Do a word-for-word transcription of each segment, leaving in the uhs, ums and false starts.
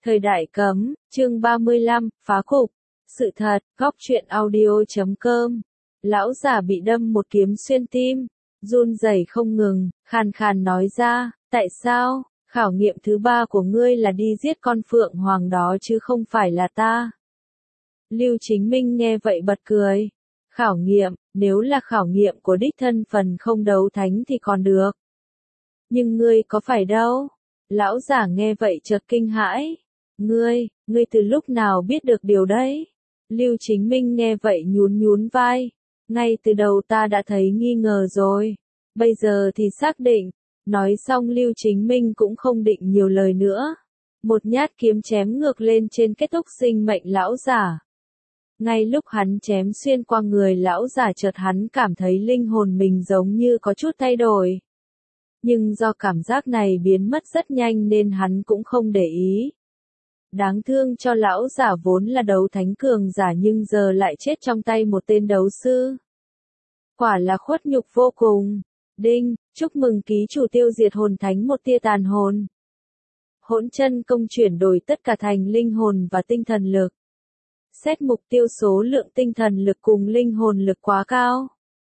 Thời đại cấm, chương ba mươi lăm, phá cục. Sự thật, góc truyện audio chấm com. Lão giả bị đâm một kiếm xuyên tim, run rẩy không ngừng, khàn khàn nói ra, tại sao, khảo nghiệm thứ ba của ngươi là đi giết con phượng hoàng đó chứ không phải là ta. Lưu Chính Minh nghe vậy bật cười. Khảo nghiệm, nếu là khảo nghiệm của đích thân phần không đấu thánh thì còn được. Nhưng ngươi có phải đâu? Lão giả nghe vậy chợt kinh hãi. Ngươi, ngươi từ lúc nào biết được điều đấy? Lưu Chính Minh nghe vậy nhún nhún vai. Ngay từ đầu ta đã thấy nghi ngờ rồi. Bây giờ thì xác định. Nói xong Lưu Chính Minh cũng không định nhiều lời nữa. Một nhát kiếm chém ngược lên trên kết thúc sinh mệnh lão giả. Ngay lúc hắn chém xuyên qua người lão giả chợt hắn cảm thấy linh hồn mình giống như có chút thay đổi. Nhưng do cảm giác này biến mất rất nhanh nên hắn cũng không để ý. Đáng thương cho lão giả vốn là đấu thánh cường giả nhưng giờ lại chết trong tay một tên đấu sư. Quả là khuất nhục vô cùng. Đinh, chúc mừng ký chủ tiêu diệt hồn thánh một tia tàn hồn. Hỗn chân công chuyển đổi tất cả thành linh hồn và tinh thần lực. Xét mục tiêu số lượng tinh thần lực cùng linh hồn lực quá cao.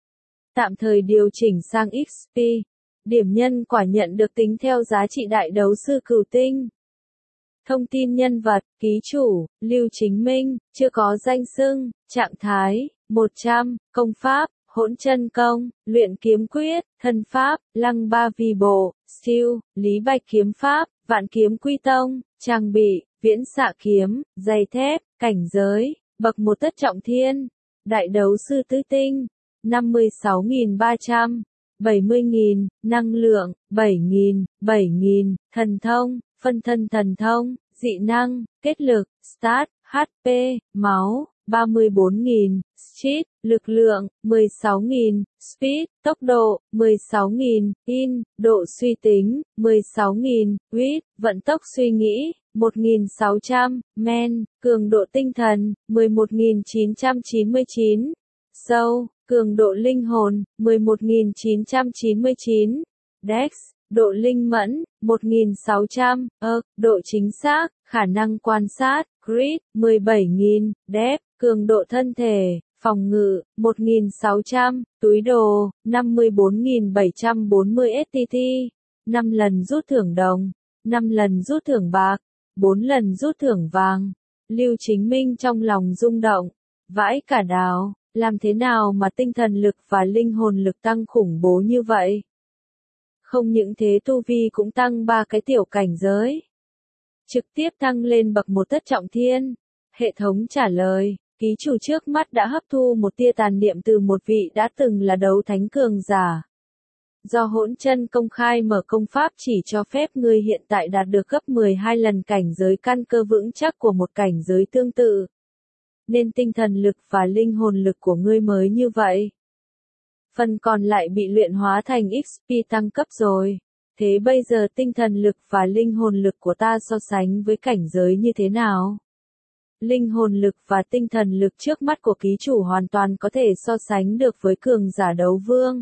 Tạm thời điều chỉnh sang ích pê. Điểm nhân quả nhận được tính theo giá trị đại đấu sư cửu tinh. Thông tin nhân vật, ký chủ, Lưu Chính Minh, chưa có danh xưng, trạng thái, một trăm, công pháp, hỗn chân công, luyện kiếm quyết, thân pháp, lăng ba vi bộ, siêu, lý bạch kiếm pháp, vạn kiếm quy tông, trang bị, viễn xạ kiếm, giày thép, cảnh giới, bậc một tất trọng thiên, đại đấu sư tứ tinh, năm mươi sáu nghìn ba trăm, bảy mươi nghìn, năng lượng, bảy nghìn, bảy nghìn, thần thông, phân thân thần thông, dị năng, kết lực, stat, hát pê, máu, ba mươi bốn nghìn, cheat, lực lượng, mười sáu nghìn, speed, tốc độ, mười sáu nghìn, in, độ suy tính, mười sáu nghìn, read, vận tốc suy nghĩ, một nghìn sáu trăm, men, cường độ tinh thần, mười một nghìn chín trăm chín mươi chín, soul, cường độ linh hồn, mười một nghìn chín trăm chín mươi chín, dex, độ linh mẫn, một nghìn sáu trăm, ơ, độ chính xác, khả năng quan sát, grit, mười bảy nghìn, depth, cường độ thân thể, phòng ngự, một nghìn sáu trăm, túi đồ, năm mươi bốn nghìn bảy trăm bốn mươi ét tê tê, năm lần rút thưởng đồng, năm lần rút thưởng bạc, bốn lần rút thưởng vàng. Lưu Chính Minh trong lòng rung động, vãi cả đào, làm thế nào mà tinh thần lực và linh hồn lực tăng khủng bố như vậy? Không những thế tu vi cũng tăng ba cái tiểu cảnh giới. Trực tiếp tăng lên bậc một tất trọng thiên. Hệ thống trả lời, ký chủ trước mắt đã hấp thu một tia tàn niệm từ một vị đã từng là đấu thánh cường giả. Do hỗn chân công khai mở công pháp chỉ cho phép ngươi hiện tại đạt được gấp mười hai lần cảnh giới căn cơ vững chắc của một cảnh giới tương tự. Nên tinh thần lực và linh hồn lực của ngươi mới như vậy. Phần còn lại bị luyện hóa thành ích pê tăng cấp rồi. Thế bây giờ tinh thần lực và linh hồn lực của ta so sánh với cảnh giới như thế nào? Linh hồn lực và tinh thần lực trước mắt của ký chủ hoàn toàn có thể so sánh được với cường giả đấu vương.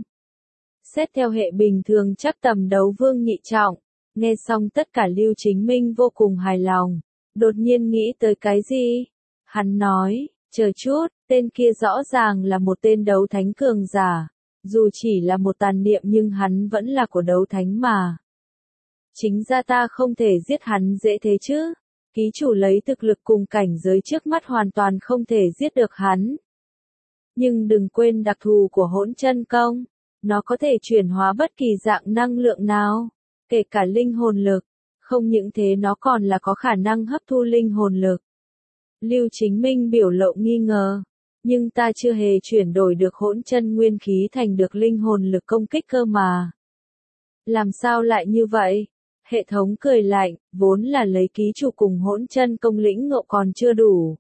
Xét theo hệ bình thường chắc tầm đấu vương nhị trọng. Nghe xong tất cả Lưu Chính Minh vô cùng hài lòng. Đột nhiên nghĩ tới cái gì? Hắn nói, chờ chút, tên kia rõ ràng là một tên đấu thánh cường giả. Dù chỉ là một tàn niệm nhưng hắn vẫn là của đấu thánh mà. Chính ra ta không thể giết hắn dễ thế chứ. Ký chủ lấy thực lực cùng cảnh giới trước mắt hoàn toàn không thể giết được hắn. Nhưng đừng quên đặc thù của hỗn chân công. Nó có thể chuyển hóa bất kỳ dạng năng lượng nào, kể cả linh hồn lực. Không những thế nó còn là có khả năng hấp thu linh hồn lực. Lưu Chính Minh biểu lộ nghi ngờ. Nhưng ta chưa hề chuyển đổi được hỗn chân nguyên khí thành được linh hồn lực công kích cơ mà. Làm sao lại như vậy? Hệ thống cười lạnh, vốn là lấy ký chủ cùng hỗn chân công lĩnh ngộ còn chưa đủ.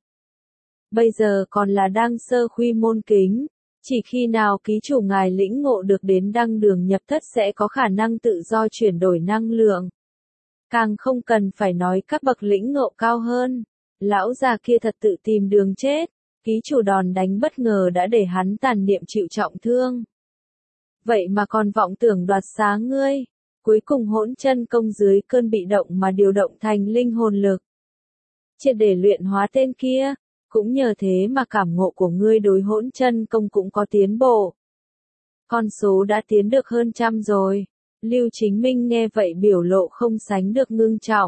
Bây giờ còn là đang sơ khuy môn kính. Chỉ khi nào ký chủ ngài lĩnh ngộ được đến đăng đường nhập thất sẽ có khả năng tự do chuyển đổi năng lượng. Càng không cần phải nói các bậc lĩnh ngộ cao hơn. Lão già kia thật tự tìm đường chết. Ký chủ đòn đánh bất ngờ đã để hắn tàn niệm chịu trọng thương. Vậy mà còn vọng tưởng đoạt xá ngươi. Cuối cùng hỗn chân công dưới cơn bị động mà điều động thành linh hồn lực. triệt để luyện hóa tên kia, cũng nhờ thế mà cảm ngộ của ngươi đối hỗn chân công cũng có tiến bộ. Con số đã tiến được hơn trăm rồi. Lưu Chính Minh nghe vậy biểu lộ không sánh được ngưng trọng.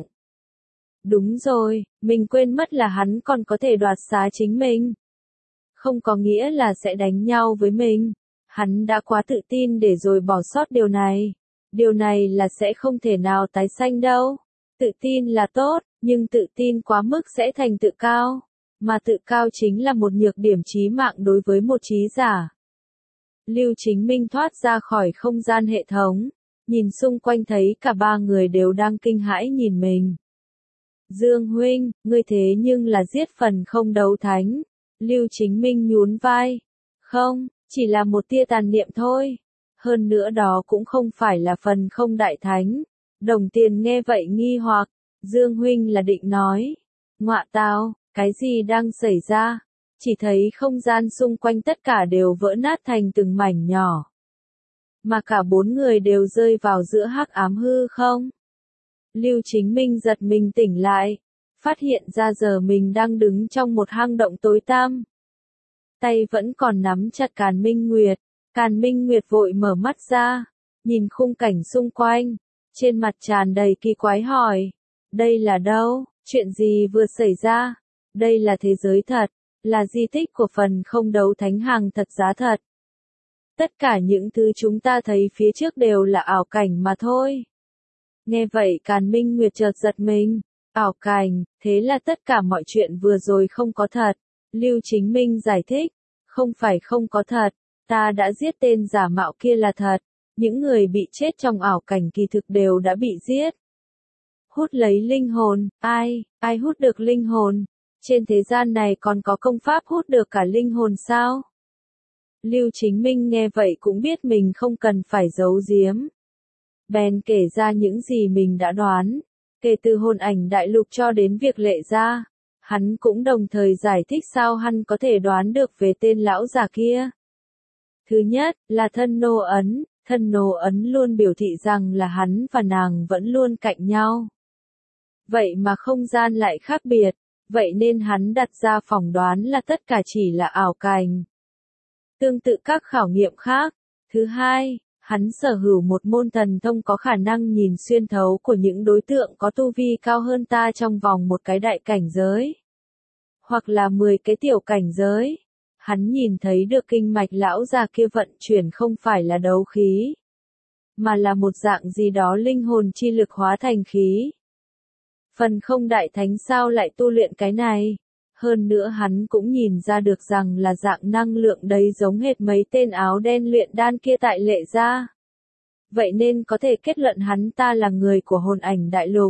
Đúng rồi, mình quên mất là hắn còn có thể đoạt xá chính mình. Không có nghĩa là sẽ đánh nhau với mình. Hắn đã quá tự tin để rồi bỏ sót điều này. Điều này là sẽ không thể nào tái sanh đâu. Tự tin là tốt, nhưng tự tin quá mức sẽ thành tự cao. Mà tự cao chính là một nhược điểm chí mạng đối với một trí giả. Lưu Chính Minh thoát ra khỏi không gian hệ thống. Nhìn xung quanh thấy cả ba người đều đang kinh hãi nhìn mình. Dương huynh, ngươi thế nhưng là giết phần không đấu thánh. Lưu Chính Minh nhún vai. Không, chỉ là một tia tàn niệm thôi. Hơn nữa đó cũng không phải là phần không đại thánh. Đồng Tiền nghe vậy nghi hoặc. Dương huynh là định nói. Ngọa tao, cái gì đang xảy ra? Chỉ thấy không gian xung quanh tất cả đều vỡ nát thành từng mảnh nhỏ. Mà cả bốn người đều rơi vào giữa hắc ám hư không. Lưu Chính Minh giật mình tỉnh lại. Phát hiện ra giờ mình đang đứng trong một hang động tối tăm. Tay vẫn còn nắm chặt Càn Minh Nguyệt. Càn Minh Nguyệt vội mở mắt ra. Nhìn khung cảnh xung quanh. Trên mặt tràn đầy kỳ quái hỏi. Đây là đâu? Chuyện gì vừa xảy ra? Đây là thế giới thật. Là di tích của phần không đấu thánh hàng thật giá thật. Tất cả những thứ chúng ta thấy phía trước đều là ảo cảnh mà thôi. Nghe vậy Càn Minh Nguyệt chợt giật mình. Ảo cảnh, thế là tất cả mọi chuyện vừa rồi không có thật. Lưu Chính Minh giải thích. Không phải không có thật. Ta đã giết tên giả mạo kia là thật. Những người bị chết trong ảo cảnh kỳ thực đều đã bị giết. Hút lấy linh hồn, ai, ai hút được linh hồn? Trên thế gian này còn có công pháp hút được cả linh hồn sao? Lưu Chính Minh nghe vậy cũng biết mình không cần phải giấu giếm. Bèn kể ra những gì mình đã đoán. Kể từ hồn ảnh đại lục cho đến việc Lệ Gia. Hắn cũng đồng thời giải thích sao hắn có thể đoán được về tên lão già kia. Thứ nhất, là thân nô ấn. Thân nô ấn luôn biểu thị rằng là hắn và nàng vẫn luôn cạnh nhau. Vậy mà không gian lại khác biệt. Vậy nên hắn đặt ra phỏng đoán là tất cả chỉ là ảo cảnh. Tương tự các khảo nghiệm khác. Thứ hai, hắn sở hữu một môn thần thông có khả năng nhìn xuyên thấu của những đối tượng có tu vi cao hơn ta trong vòng một cái đại cảnh giới. Hoặc là mười cái tiểu cảnh giới. Hắn nhìn thấy được kinh mạch lão già kia vận chuyển không phải là đấu khí. Mà là một dạng gì đó linh hồn chi lực hóa thành khí. Phần không đại thánh sao lại tu luyện cái này? Hơn nữa hắn cũng nhìn ra được rằng là dạng năng lượng đấy giống hệt mấy tên áo đen luyện đan kia tại Lệ Gia. Vậy nên có thể kết luận hắn ta là người của hồn ảnh đại lục.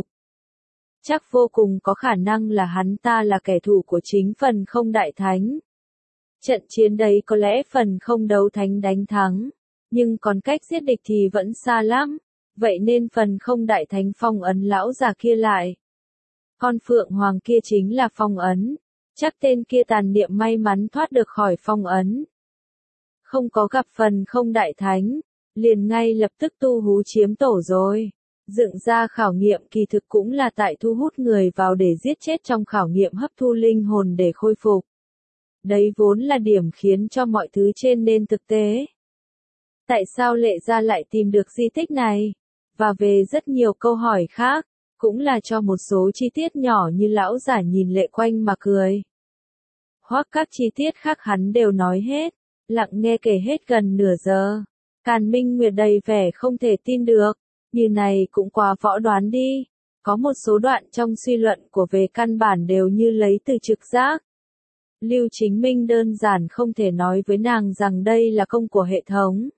Chắc vô cùng có khả năng là hắn ta là kẻ thù của chính phần không đại thánh. Trận chiến đấy có lẽ phần không đấu thánh đánh thắng. Nhưng còn cách giết địch thì vẫn xa lắm. Vậy nên phần không đại thánh phong ấn lão già kia lại. Con phượng hoàng kia chính là phong ấn. Chắc tên kia tàn niệm may mắn thoát được khỏi phong ấn. Không có gặp phần không đại thánh. Liền ngay lập tức tu hú chiếm tổ rồi. Dựng ra khảo nghiệm kỳ thực cũng là tại thu hút người vào để giết chết trong khảo nghiệm hấp thu linh hồn để khôi phục. Đấy vốn là điểm khiến cho mọi thứ trên nên thực tế. Tại sao Lệ Gia lại tìm được di tích này? Và về rất nhiều câu hỏi khác, cũng là cho một số chi tiết nhỏ như lão giả nhìn Lệ quanh mà cười. Hoặc các chi tiết khác hắn đều nói hết, lặng nghe kể hết gần nửa giờ. Càn Minh Nguyệt đầy vẻ không thể tin được, như này cũng quá võ đoán đi. Có một số đoạn trong suy luận của về căn bản đều như lấy từ trực giác. Lưu Chính Minh đơn giản không thể nói với nàng rằng đây là công của hệ thống.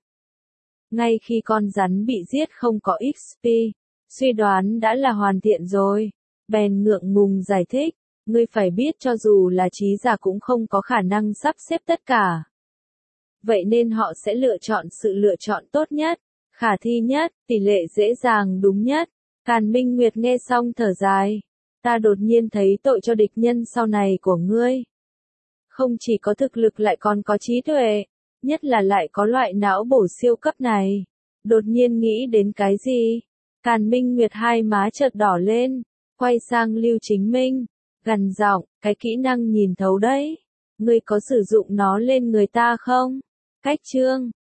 Ngay khi con rắn bị giết không có ích pê, suy đoán đã là hoàn thiện rồi. Bèn ngượng ngùng giải thích, ngươi phải biết cho dù là trí giả cũng không có khả năng sắp xếp tất cả. Vậy nên họ sẽ lựa chọn sự lựa chọn tốt nhất, khả thi nhất, tỷ lệ dễ dàng đúng nhất. Càn Minh Nguyệt nghe xong thở dài. Ta đột nhiên thấy tội cho địch nhân sau này của ngươi. Không chỉ có thực lực lại còn có trí tuệ, nhất là lại có loại não bổ siêu cấp này. Đột nhiên nghĩ đến cái gì? Càn Minh Nguyệt hai má chợt đỏ lên, quay sang Lưu Chính Minh. Gằn giọng, cái kỹ năng nhìn thấu đấy. Ngươi có sử dụng nó lên người ta không? Cách chương